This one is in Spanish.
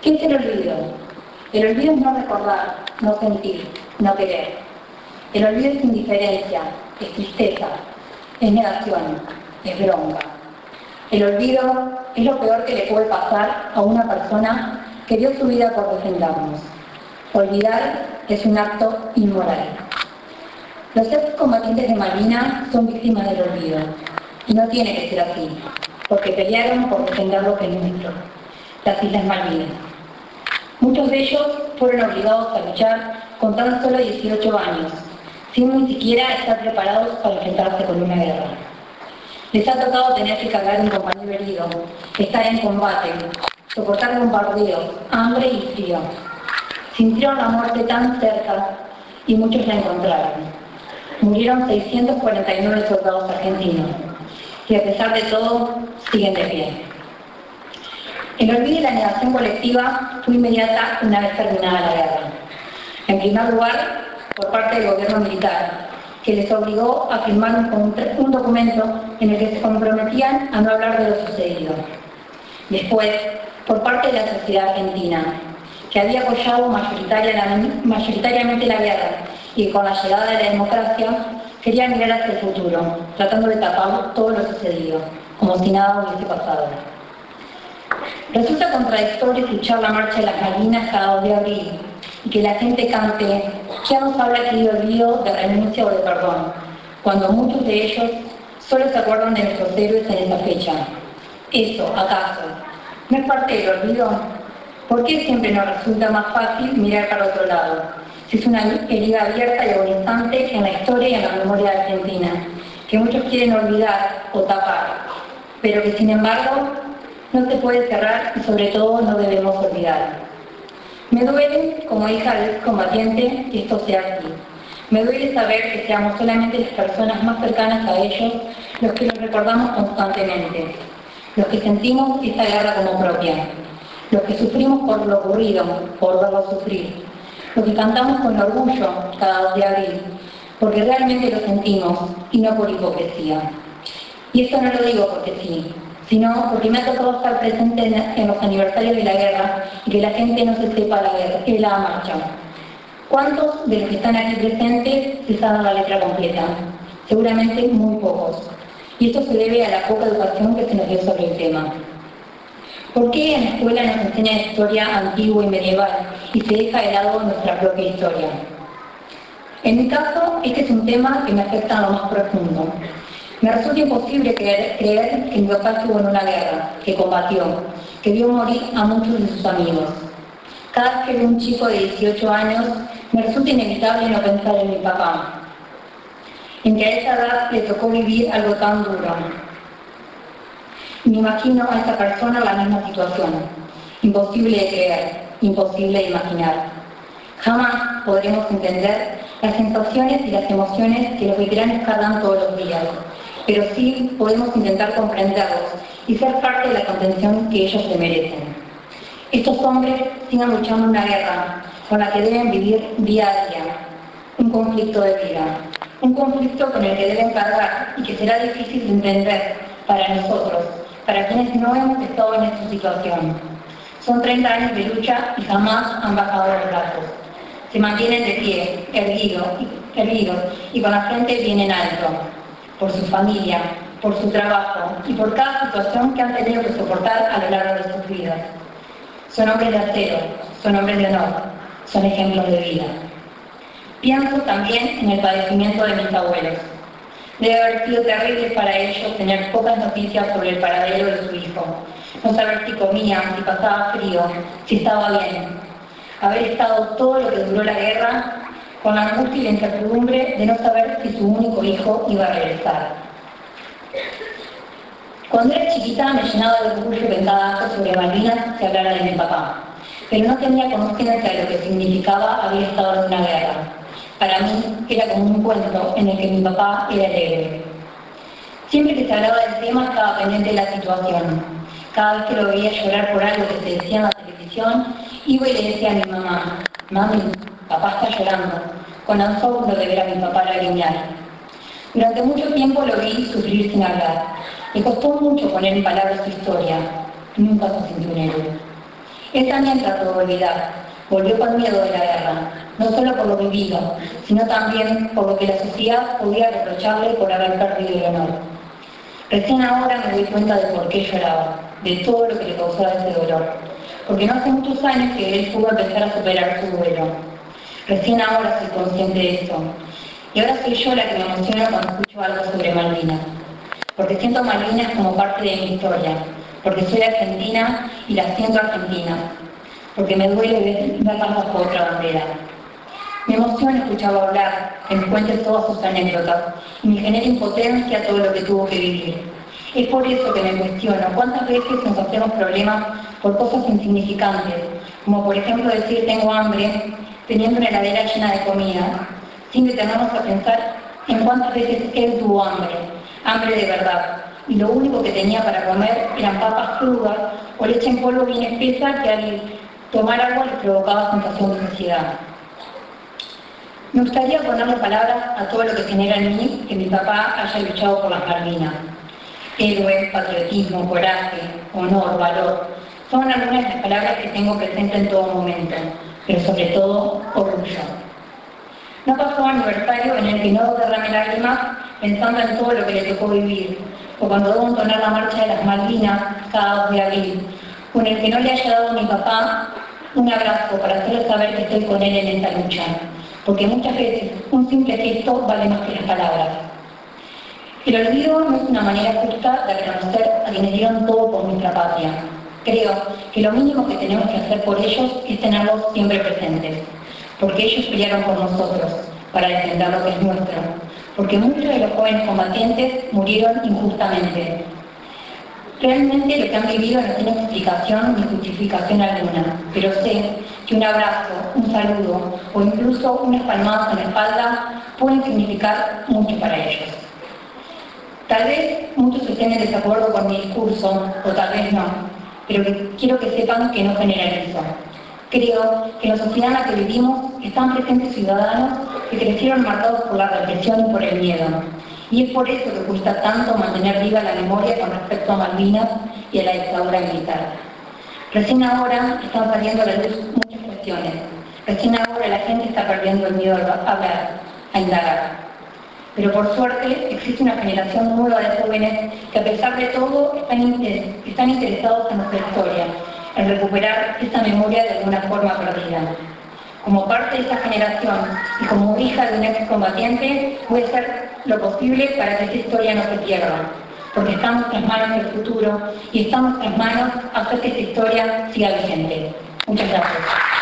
¿Qué es el olvido? El olvido es no recordar, no sentir, no querer. El olvido es indiferencia, es tristeza, es negación, es bronca. El olvido es lo peor que le puede pasar a una persona que dio su vida por defendernos. Olvidar es un acto inmoral. Los excombatientes de Malvinas son víctimas del olvido, y no tiene que ser así, porque pelearon por defender lo que es nuestro, las Islas Malvinas. Muchos de ellos fueron obligados a luchar con tan solo 18 años, sin ni siquiera estar preparados para enfrentarse con una guerra. Les ha tocado tener que cargar un compañero herido, estar en combate, soportar bombardeos, hambre y frío. Sintieron la muerte tan cerca y muchos la encontraron. Murieron 649 soldados argentinos, y a pesar de todo, siguen de pie. El olvido y la negación colectiva fue inmediata una vez terminada la guerra. En primer lugar, por parte del gobierno militar, que les obligó a firmar un documento en el que se comprometían a no hablar de lo sucedido. Después, por parte de la sociedad argentina, que había apoyado mayoritariamente la guerra y con la llegada de la democracia quería mirar hacia el futuro, tratando de tapar todo lo sucedido, como si nada hubiese pasado. Resulta contradictorio escuchar la marcha de las Malvinas cada 2 de abril y que la gente cante "Ya nos habla aquí de olvido, de renuncia o de perdón", cuando muchos de ellos solo se acuerdan de nuestros héroes en esa fecha. ¿Eso, acaso, no es parte del olvido? ¿Por qué siempre nos resulta más fácil mirar para otro lado? Si es una herida abierta y agonizante en la historia y en la memoria de Argentina, que muchos quieren olvidar o tapar, pero que sin embargo no se puede cerrar y sobre todo no debemos olvidar. Me duele, como hija del combatiente, que esto sea así. Me duele saber que seamos solamente las personas más cercanas a ellos los que los recordamos constantemente, los que sentimos esta guerra como propia, los que sufrimos por lo ocurrido, por verlo sufrir, los que cantamos con orgullo cada 2 de abril, porque realmente lo sentimos y no por hipocresía. Y esto no lo digo porque sí, sino porque me ha tocado estar presente en los aniversarios de la guerra y que la gente no se sepa la marcha. ¿Cuántos de los que están aquí presentes se saben la letra completa? Seguramente muy pocos. Y esto se debe a la poca educación que se nos dio sobre el tema. ¿Por qué en la escuela nos enseñan historia antigua y medieval y se deja de lado nuestra propia historia? En mi caso, este es un tema que me afecta a lo más profundo. Me resulta imposible creer que mi papá estuvo en una guerra, que combatió, que vio morir a muchos de sus amigos. Cada vez que veo un chico de 18 años, me resulta inevitable no pensar en mi papá, en que a esa edad le tocó vivir algo tan duro. Me imagino a esa persona en la misma situación. Imposible de creer, imposible de imaginar. Jamás podremos entender las sensaciones y las emociones que los veteranos cargan todos los días, pero sí podemos intentar comprenderlos y ser parte de la contención que ellos se merecen. Estos hombres siguen luchando una guerra con la que deben vivir día a día, un conflicto de vida, un conflicto con el que deben cargar y que será difícil de entender para nosotros, para quienes no hemos estado en esta situación. Son 30 años de lucha y jamás han bajado los brazos. Se mantienen de pie, erguidos y con la frente bien en alto, por su familia, por su trabajo y por cada situación que han tenido que soportar a lo largo de sus vidas. Son hombres de acero, son hombres de honor, son ejemplos de vida. Pienso también en el padecimiento de mis abuelos. Debe haber sido terrible para ellos tener pocas noticias sobre el paradero de su hijo, no saber si comía, si pasaba frío, si estaba bien. Haber estado todo lo que duró la guerra con la angustia y la incertidumbre de no saber si su único hijo iba a regresar. Cuando era chiquita me llenaba de orgullo que en cada acto sobre Malvinas se hablara de mi papá, pero no tenía conciencia de lo que significaba haber estado en una guerra. Para mí era como un cuento en el que mi papá era el héroe. Siempre que se hablaba del tema estaba pendiente de la situación. Cada vez que lo veía llorar por algo que se decía en la televisión, iba y le decía a mi mamá: "Mami, papá está llorando", con ansioso de ver a mi papá lagrimear. Durante mucho tiempo lo vi sufrir sin hablar. Le costó mucho poner en palabras su historia. Nunca se sintió un héroe. Él también trató de olvidar, volvió con miedo de la guerra, no solo por lo vivido, sino también por lo que la sociedad podía reprocharle por haber perdido el honor. Recién ahora me doy cuenta de por qué lloraba, de todo lo que le causaba ese dolor, porque no hace muchos años que él pudo empezar a superar su duelo. Recién ahora soy consciente de eso, y ahora soy yo la que me emociona cuando escucho algo sobre Malvinas, porque siento Malvinas como parte de mi historia, porque soy argentina y la siento argentina, porque me duele verlas bajo otra bandera. Me emociona escucharlo hablar, que me cuente todas sus anécdotas, y me genera impotencia todo lo que tuvo que vivir. Es por eso que me cuestiono cuántas veces nos hacemos problemas por cosas insignificantes, como por ejemplo decir tengo hambre, teniendo una heladera llena de comida, sin detenernos a pensar en cuántas veces él tuvo hambre, hambre de verdad, y lo único que tenía para comer eran papas crudas o leche en polvo bien espesa que al tomar agua les provocaba sensación de saciedad. Me gustaría ponerle palabras a todo lo que genera en mí que mi papá haya luchado por las Malvinas. Héroe, patriotismo, coraje, honor, valor. Son algunas de las palabras que tengo presente en todo momento, pero sobre todo, orgullo. No pasó aniversario en el que no derrame lágrimas pensando en todo lo que le tocó vivir, o cuando debo entonar la marcha de las Malvinas cada 2 de abril, o en el que no le haya dado a mi papá un abrazo para hacerle saber que estoy con él en esta lucha, porque muchas veces un simple gesto vale más que las palabras. El olvido no es una manera justa de reconocer a quienes dieron todo por nuestra patria. Creo que lo mínimo que tenemos que hacer por ellos es tenerlos siempre presentes, porque ellos pelearon por nosotros, para defender lo que es nuestro, porque muchos de los jóvenes combatientes murieron injustamente. Realmente lo que han vivido no tiene explicación ni justificación alguna, pero sé que un abrazo, un saludo o incluso unas palmadas en la espalda pueden significar mucho para ellos. Tal vez muchos estén en desacuerdo con mi discurso, o tal vez no, pero quiero que sepan que no generalizo. Creo que en la sociedad en la que vivimos están presentes ciudadanos que crecieron marcados por la represión y por el miedo. Y es por eso que cuesta tanto mantener viva la memoria con respecto a Malvinas y a la dictadura militar. Recién ahora están saliendo a la luz muchas cuestiones. Recién ahora la gente está perdiendo el miedo a hablar, a indagar. Pero por suerte existe una generación nueva de jóvenes que a pesar de todo están interesados en nuestra historia, en recuperar esa memoria de alguna forma perdida. Como parte de esta generación y como hija de un excombatiente, voy a hacer lo posible para que esta historia no se pierda, porque está en nuestras manos el futuro y está en nuestras manos hacer que esta historia siga vigente. Muchas gracias.